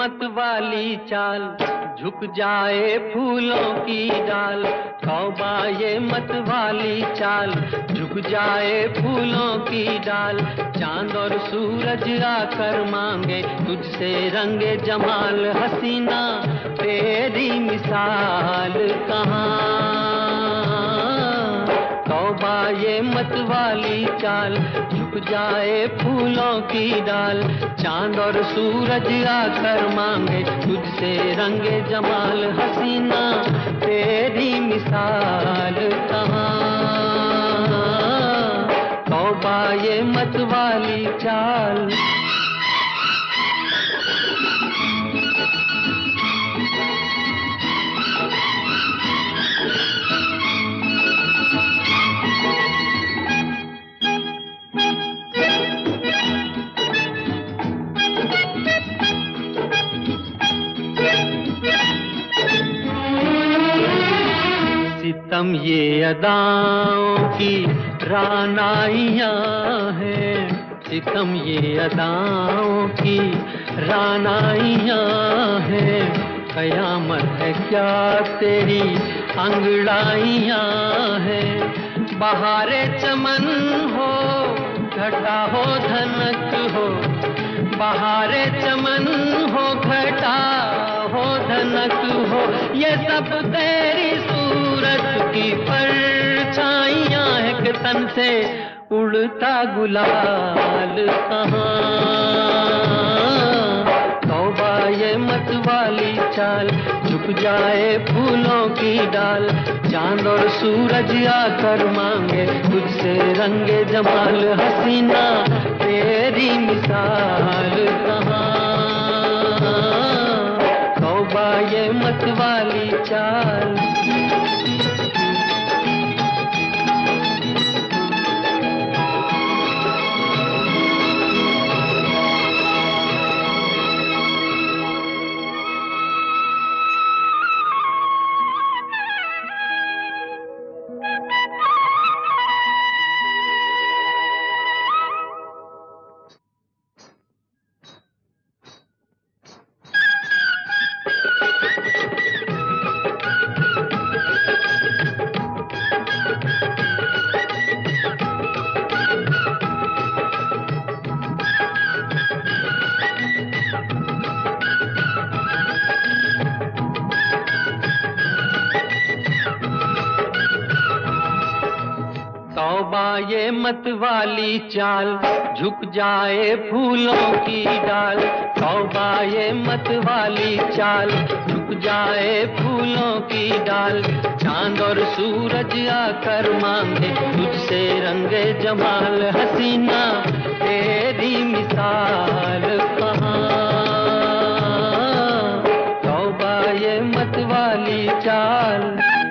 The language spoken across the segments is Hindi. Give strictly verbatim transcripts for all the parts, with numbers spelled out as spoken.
मत वाली चाल, झुक जाए फूलों की डाल। तौबा ये मत वाली चाल, झुक जाए फूलों की डाल। चांद और सूरज आकर मांगे तुझसे रंगे जमाल। हसीना तेरी मिसाल कहाँ। तौबा ये मत वाली चाल, झुक जाए फूलों की डाल। चांद और सूरज आकर मांगे तुझसे रंगे जमाल। हसीना तेरी मिसाल कहाँ। तौबा ये मत वाली चाल। सितम ये अदाओं की रानाइयाँ हैं, सितम ये अदाओं की रानाइयाँ हैं। कयामत है क्या तेरी अंगड़ाइयाँ हैं। बहारे चमन हो घटा हो धनक हो, बहारे चमन हो घटा हो धनक हो। ये सब तेरी सूरत की परछाइयाँ हैं कि तन से उड़ता गुलाल कहाँ। तौबा ये मत वाली चाल, झुक जाए फूलों की डाल। चांद और सूरज आकर मांगे तुझसे रंगे जमाल। हसीना तेरी मिसाल कहाँ। तौबा ये मत वाली चाल। तौबा ये मत वाली चाल, झुक जाए फूलों की डाल। तौबा ये मत वाली चाल, झुक जाए फूलों की डाल। चांद और सूरज आकर मांगे तुझसे रंगे जमाल। हसीना तेरी मिसाल कहाँ। तौबा ये मत वाली चाल।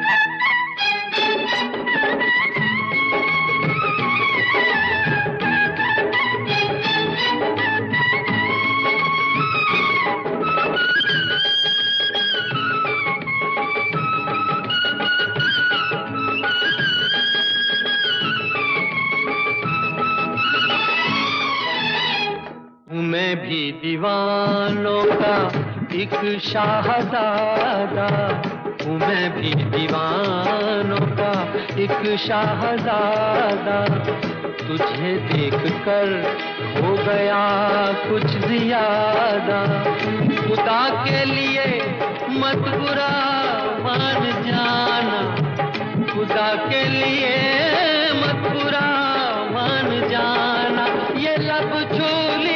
मैं भी दीवानों का एक शाहज़ादा हूँ, मैं भी दीवानों का एक शाहज़ादा। तुझे देखकर हो गया कुछ ज़्यादा। खुदा के लिए मत बुरा मान जाना, खुदा के लिए मत बुरा मान जाना। ये लब झूली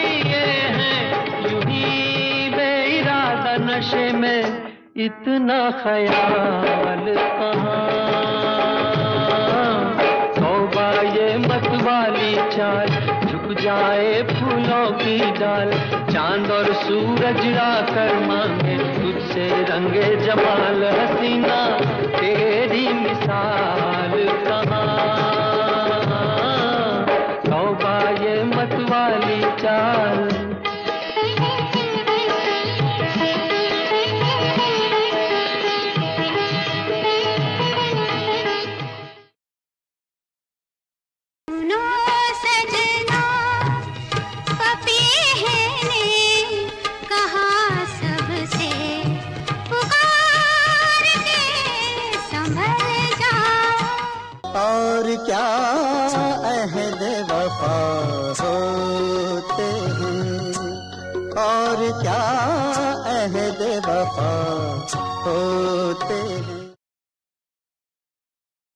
नशे में इतना ख्याल कहाँ। तौबा ये मत वाली चाल, झुक जाए फूलों की डाल। चांद और सूरज आकर मांगे तुझसे रंगे जमाल। हसीना तेरी मिसाल कहाँ। तौबा ये मत वाली चाल। सजना कभी है ने कहा। होते हैं और क्या